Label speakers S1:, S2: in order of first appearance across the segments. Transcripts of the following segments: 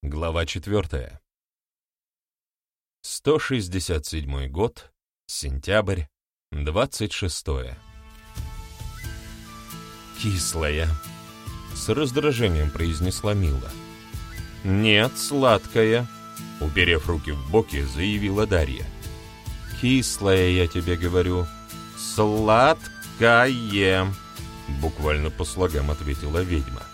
S1: Глава 4. 167 год, сентябрь, 26. «Кислая», — с раздражением произнесла Мила. «Нет, сладкая», — уперев руки в боки, заявила Дарья. «Кислая, я тебе говорю». «Сладкое», — буквально по слогам ответила ведьма.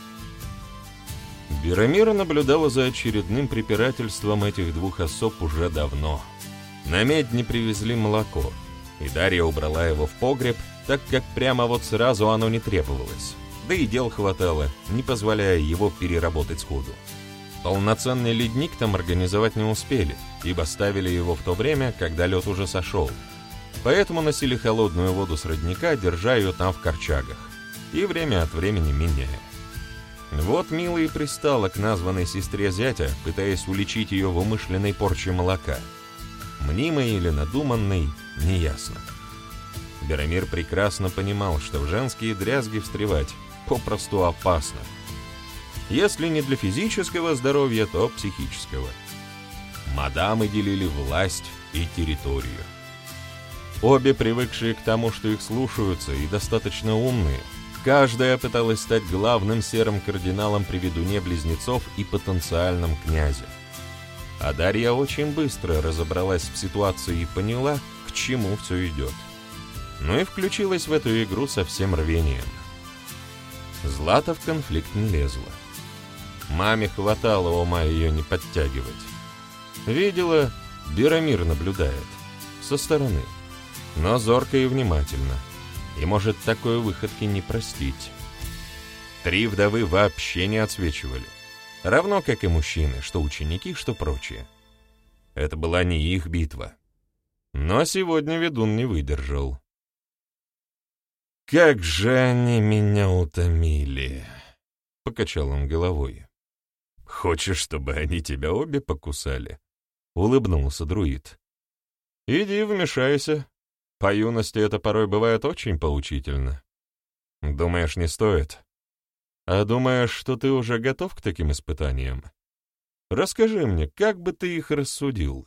S1: Берамира наблюдала за очередным препирательством этих двух особ уже давно. На медне привезли молоко, и Дарья убрала его в погреб, так как прямо вот сразу оно не требовалось. Да и дел хватало, не позволяя его переработать сходу. Полноценный ледник там организовать не успели, ибо ставили его в то время, когда лед уже сошел. Поэтому носили холодную воду с родника, держа ее там в корчагах, и время от времени меняя. Вот Мила и пристала к названной сестре зятя, пытаясь уличить ее в умышленной порче молока. Мнимой или надуманной, неясно. Берамир прекрасно понимал, что в женские дрязги встревать попросту опасно. Если не для физического здоровья, то психического. Мадамы делили власть и территорию. Обе, привыкшие к тому, что их слушаются, и достаточно умные, каждая пыталась стать главным серым кардиналом при ведуне близнецов и потенциальном князе. А Дарья очень быстро разобралась в ситуации и поняла, к чему все идет. Ну и включилась в эту игру со всем рвением. Злата в конфликт не лезла. Маме хватало ума ее не подтягивать. Видела, Берамир наблюдает. Со стороны. Но зорко и внимательно. И может такой выходки не простить. Три вдовы вообще не отсвечивали. Равно как и мужчины, что ученики, что прочие. Это была не их битва. Но сегодня ведун не выдержал. «Как же они меня утомили!» — покачал он головой. «Хочешь, чтобы они тебя обе покусали?» — улыбнулся друид. «Иди вмешайся. По юности это порой бывает очень поучительно. Думаешь, не стоит? А думаешь, что ты уже готов к таким испытаниям? Расскажи мне, как бы ты их рассудил?»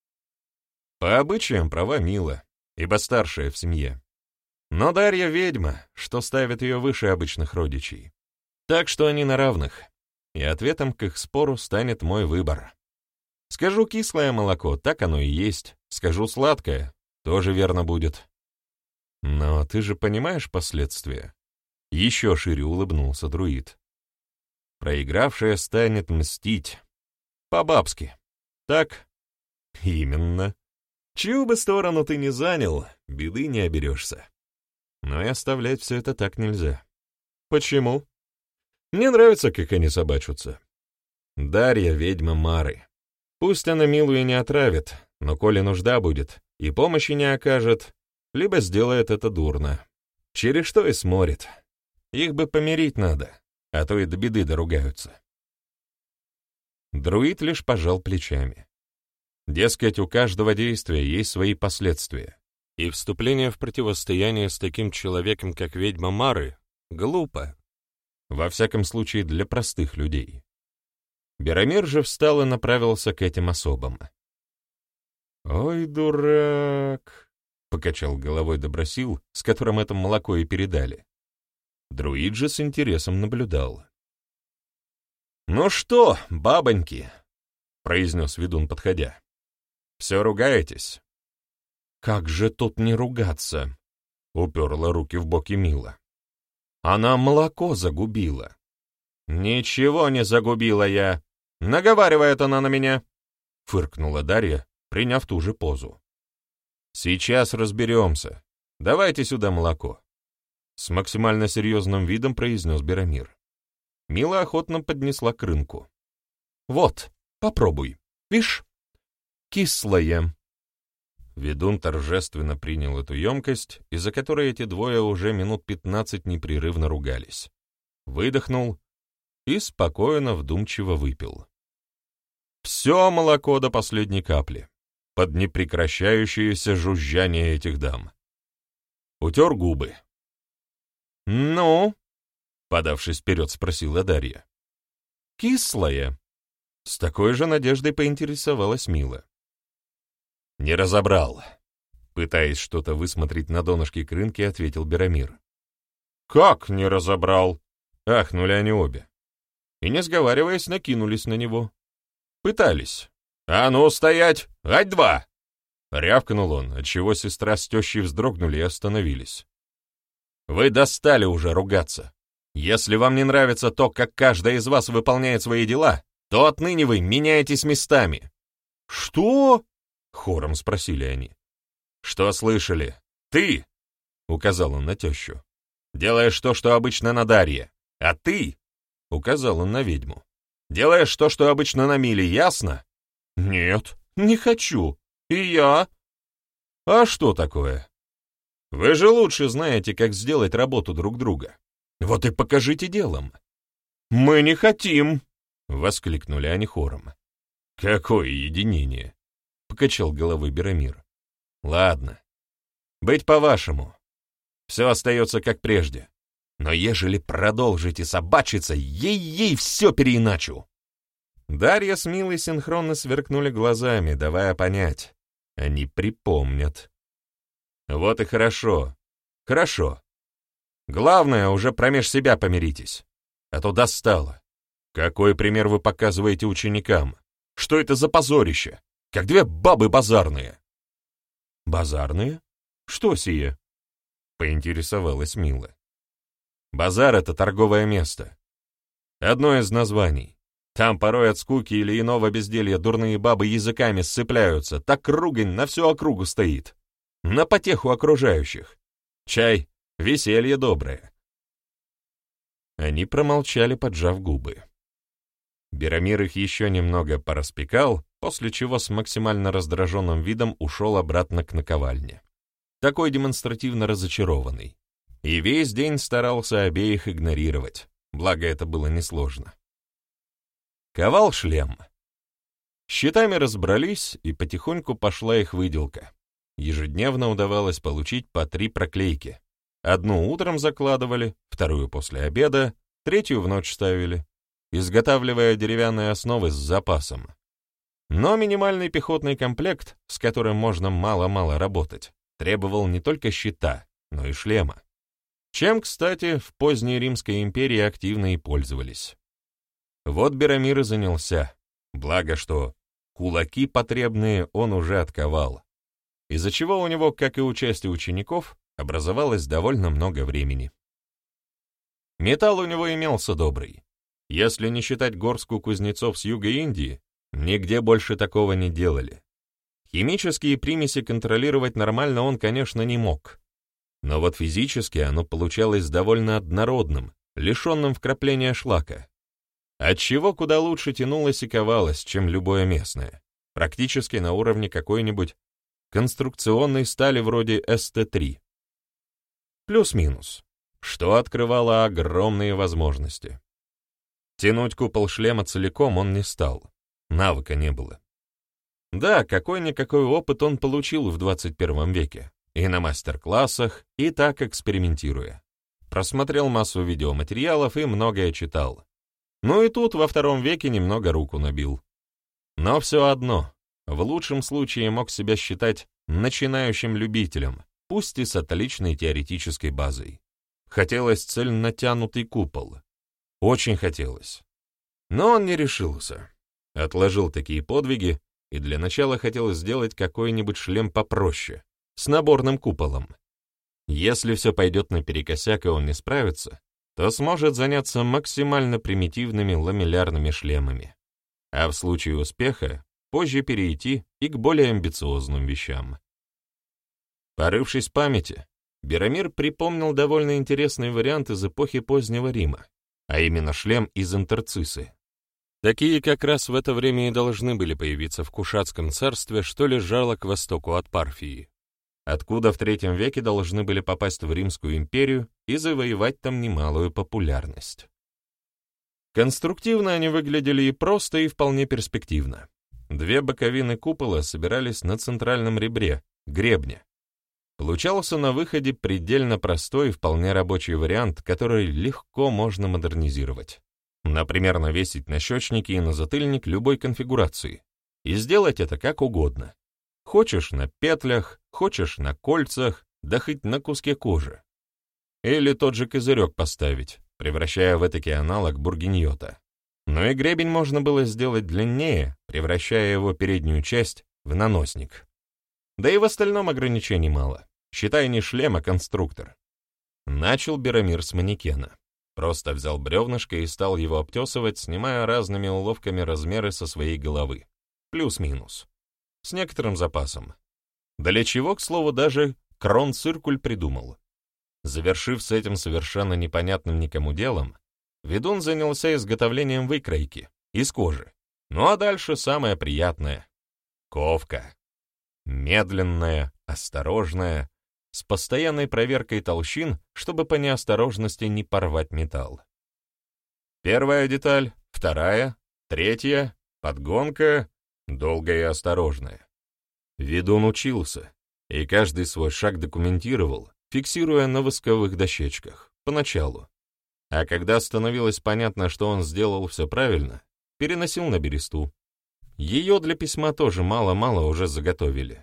S1: По обычаям права Мила, ибо старшая в семье. Но Дарья ведьма, что ставит ее выше обычных родичей. Так что они на равных, и ответом к их спору станет мой выбор. Скажу кислое молоко, так оно и есть. Скажу сладкое, тоже верно будет. Но ты же понимаешь последствия? Еще шире улыбнулся друид. Проигравшая станет мстить. По-бабски. Так? Именно. Чью бы сторону ты ни занял, беды не оберешься. Но и оставлять все это так нельзя. Почему? Мне нравится, как они собачатся. Дарья — ведьма Мары. Пусть она Милу и не отравит, но коли нужда будет, и помощи не окажет, либо сделает это дурно. Через что и сморит. Их бы помирить надо, а то и до беды доругаются. Друид лишь пожал плечами. Дескать, у каждого действия есть свои последствия, и вступление в противостояние с таким человеком, как ведьма Мары, глупо. Во всяком случае, для простых людей. Берамир же встал и направился к этим особам. «Ой, дурак!» — покачал головой Добросил, с которым это молоко и передали. Друид же с интересом наблюдал. «Ну что, бабоньки?» — произнес ведун, подходя. «Все ругаетесь?» «Как же тут не ругаться?» — уперла руки в боки Мила. «Она молоко загубила». «Ничего не загубила я. Наговаривает она на меня», — фыркнула Дарья, приняв ту же позу. «Сейчас разберемся. Давайте сюда молоко», — с максимально серьезным видом произнес Берамир. Мила охотно поднесла к рынку. «Вот, попробуй. Вишь, кислое». Ведун торжественно принял эту емкость, из-за которой эти двое уже минут 15 непрерывно ругались. Выдохнул и спокойно, вдумчиво выпил. Все молоко до последней капли, под непрекращающееся жужжание этих дам. Утер губы. «Ну?» — подавшись вперед, спросила Дарья. «Кислое?» С такой же надеждой поинтересовалась Мила. «Не разобрал», — пытаясь что-то высмотреть на донышке крынки, ответил Берамир. «Как не разобрал?» — ахнули они обе. И, не сговариваясь, накинулись на него. Пытались. «А ну, стоять! Ать-два!» — рявкнул он, отчего сестра с тещей вздрогнули и остановились. «Вы достали уже ругаться. Если вам не нравится то, как каждая из вас выполняет свои дела, то отныне вы меняетесь местами». «Что?» — хором спросили они. «Что слышали? Ты!» — указал он на тещу. «Делаешь то, что обычно на Дарье. А ты!» — указал он на ведьму. «Делаешь то, что обычно на Миле, ясно?» «Нет, не хочу. И я...» «А что такое? Вы же лучше знаете, как сделать работу друг друга. Вот и покажите делом». «Мы не хотим!» — воскликнули они хором. «Какое единение!» — покачал головой Берамир. «Ладно, быть по-вашему. Все остается как прежде. Но ежели продолжите собачиться, ей-ей все переиначу!» Дарья с Милой синхронно сверкнули глазами, давая понять. Они припомнят. «Вот и хорошо. Хорошо. Главное, уже промеж себя помиритесь. А то достало. Какой пример вы показываете ученикам? Что это за позорище? Как две бабы базарные». «Базарные? Что сие?» — поинтересовалась Мила. «Базар — это торговое место. Одно из названий. Там порой от скуки или иного безделья дурные бабы языками сцепляются, так ругань на всю округу стоит. На потеху окружающих. Чай, веселье доброе». Они промолчали, поджав губы. Берамир их еще немного пораспекал, после чего с максимально раздраженным видом ушел обратно к наковальне. Такой демонстративно разочарованный. И весь день старался обеих игнорировать, благо это было несложно. Ковал шлем. Щитами разобрались, и потихоньку пошла их выделка. Ежедневно удавалось получить по 3 проклейки. Одну утром закладывали, вторую после обеда, третью в ночь ставили, изготавливая деревянные основы с запасом. Но минимальный пехотный комплект, с которым можно мало-мало работать, требовал не только щита, но и шлема. Чем, кстати, в поздней Римской империи активно и пользовались. Вот Берамир и занялся, благо что кулаки потребные он уже отковал, из-за чего у него, как и у части учеников, образовалось довольно много времени. Металл у него имелся добрый. Если не считать горстку кузнецов с юга Индии, нигде больше такого не делали. Химические примеси контролировать нормально он, конечно, не мог. Но вот физически оно получалось довольно однородным, лишенным вкрапления шлака, отчего куда лучше тянулось и ковалось, чем любое местное, практически на уровне какой-нибудь конструкционной стали вроде СТ-3. Плюс-минус, что открывало огромные возможности. Тянуть купол шлема целиком он не стал, навыка не было. Да, какой-никакой опыт он получил в 21 веке, и на мастер-классах, и так экспериментируя. Просмотрел массу видеоматериалов и многое читал. Ну и тут во 2 веке немного руку набил. Но все одно, в лучшем случае мог себя считать начинающим любителем, пусть и с отличной теоретической базой. Хотелось цельнотянутый купол. Очень хотелось. Но он не решился. Отложил такие подвиги и для начала хотел сделать какой-нибудь шлем попроще, с наборным куполом. Если все пойдет наперекосяк и он не справится, то сможет заняться максимально примитивными ламеллярными шлемами. А в случае успеха позже перейти и к более амбициозным вещам. Порывшись в памяти, Берамир припомнил довольно интересный вариант из эпохи позднего Рима, а именно шлем из антрацисы. Такие как раз в это время и должны были появиться в Кушатском царстве, что лежало к востоку от Парфии, откуда в III веке должны были попасть в Римскую империю и завоевать там немалую популярность. Конструктивно они выглядели и просто, и вполне перспективно. 2 боковины купола собирались на центральном ребре, гребне. Получался на выходе предельно простой и вполне рабочий вариант, который легко можно модернизировать. Например, навесить на щечники и на затыльник любой конфигурации. И сделать это как угодно. Хочешь на петлях, хочешь на кольцах, да хоть на куске кожи. Или тот же козырек поставить, превращая в этакий аналог бургиньота. Но и гребень можно было сделать длиннее, превращая его переднюю часть в наносник. Да и в остальном ограничений мало. Считай, не шлем, а конструктор. Начал Беромир с манекена. Просто взял бревнышко и стал его обтесывать, снимая разными уловками размеры со своей головы. Плюс-минус. С некоторым запасом. Для чего, к слову, даже крон-циркуль придумал. Завершив с этим совершенно непонятным никому делом, ведун занялся изготовлением выкройки из кожи. Ну а дальше самое приятное — ковка. Медленная, осторожная, с постоянной проверкой толщин, чтобы по неосторожности не порвать металл. Первая деталь, вторая, третья, подгонка, долгая и осторожная. Ведун учился, и каждый свой шаг документировал, фиксируя на восковых дощечках, поначалу. А когда становилось понятно, что он сделал все правильно, переносил на бересту. Ее для письма тоже мало-мало уже заготовили.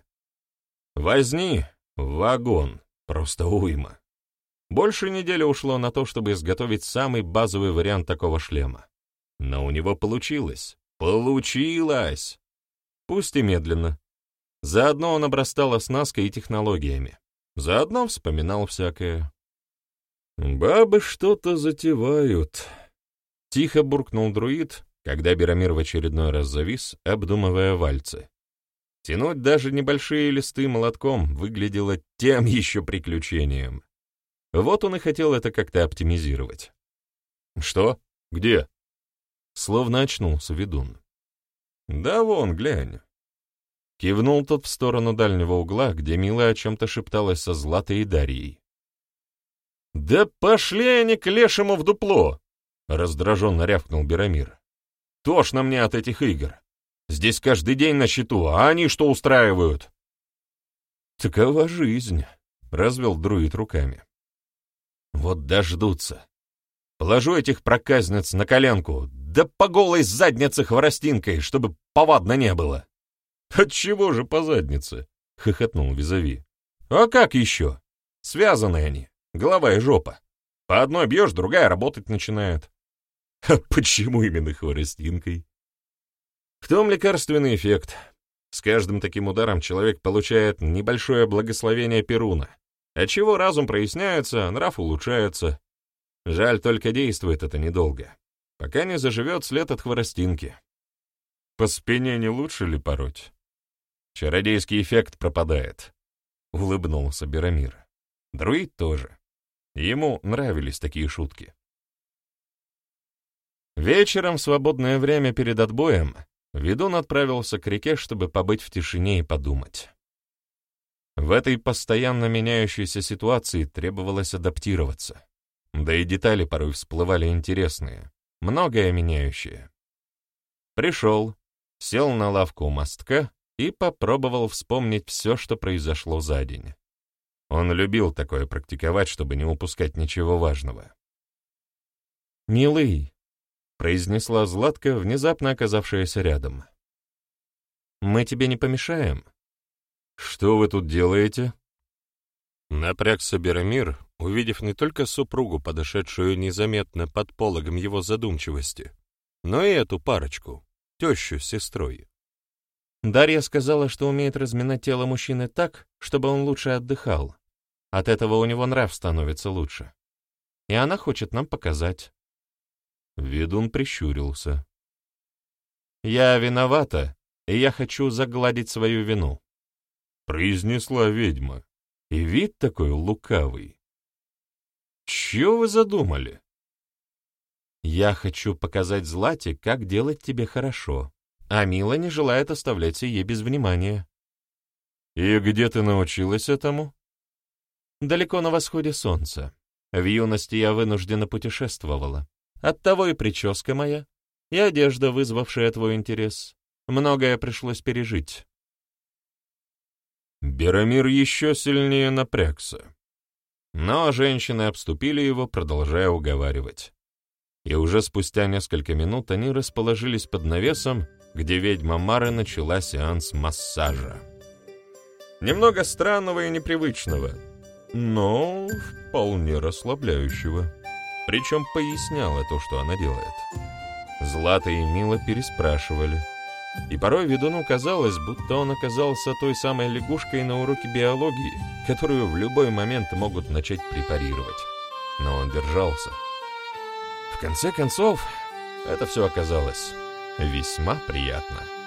S1: Возни, вагон, просто уйма. Больше недели ушло на то, чтобы изготовить самый базовый вариант такого шлема. Но у него получилось. Получилось! Пусть и медленно. Заодно он обрастал оснасткой и технологиями. Заодно вспоминал всякое. «Бабы что-то затевают», — тихо буркнул друид, когда Беромир в очередной раз завис, обдумывая вальцы. Тянуть даже небольшие листы молотком выглядело тем еще приключением. Вот он и хотел это как-то оптимизировать. «Что? Где?» Словно очнулся ведун. «Да вон, глянь». Кивнул тот в сторону дальнего угла, где Мила о чем-то шепталась со Златой и Дарьей. «Да пошли они к лешему в дупло!» — раздраженно рявкнул Беромир. «Тошно мне от этих игр. Здесь каждый день на счету, а они что устраивают?» «Такова жизнь», — развел друид руками. «Вот дождутся. Положу этих проказниц на коленку, да по голой заднице хворостинкой, чтобы повадно не было». «Отчего же по заднице?» — хохотнул Визави. «А как еще? Связаны они, голова и жопа. По одной бьешь, другая работать начинает». «А почему именно хворостинкой?» «В том лекарственный эффект. С каждым таким ударом человек получает небольшое благословение Перуна, отчего разум проясняется, нрав улучшается. Жаль, только действует это недолго, пока не заживет след от хворостинки. По спине не лучше ли пороть? Чародейский эффект пропадает», — улыбнулся Беромир. Друид тоже. Ему нравились такие шутки. Вечером, в свободное время перед отбоем, ведун отправился к реке, чтобы побыть в тишине и подумать. В этой постоянно меняющейся ситуации требовалось адаптироваться. Да и детали порой всплывали интересные, многое меняющее. Пришел, сел на лавку у мостка и попробовал вспомнить все, что произошло за день. Он любил такое практиковать, чтобы не упускать ничего важного. «Милый», — произнесла Златка, внезапно оказавшаяся рядом, — «мы тебе не помешаем?» «Что вы тут делаете?» Напрягся Беромир, увидев не только супругу, подошедшую незаметно под пологом его задумчивости, но и эту парочку, тещу с сестрой. Дарья сказала, что умеет разминать тело мужчины так, чтобы он лучше отдыхал. От этого у него нрав становится лучше. И она хочет нам показать. Ведун прищурился. «Я виновата, и я хочу загладить свою вину», — произнесла ведьма. И вид такой лукавый. «Чего вы задумали?» «Я хочу показать Злате, как делать тебе хорошо, а Мила не желает оставлять сие без внимания». «И где ты научилась этому?» «Далеко на восходе солнца. В юности я вынуждена путешествовала. Оттого и прическа моя, и одежда, вызвавшая твой интерес. Многое пришлось пережить». Беромир еще сильнее напрягся. Но женщины обступили его, продолжая уговаривать. И уже спустя несколько минут они расположились под навесом, где ведьма Мара начала сеанс массажа. Немного странного и непривычного, но вполне расслабляющего. Причем поясняла то, что она делает. Злата и Мила переспрашивали. И порой ведуну казалось, будто он оказался той самой лягушкой на уроке биологии, которую в любой момент могут начать препарировать. Но он держался. В конце концов, это все оказалось весьма приятно.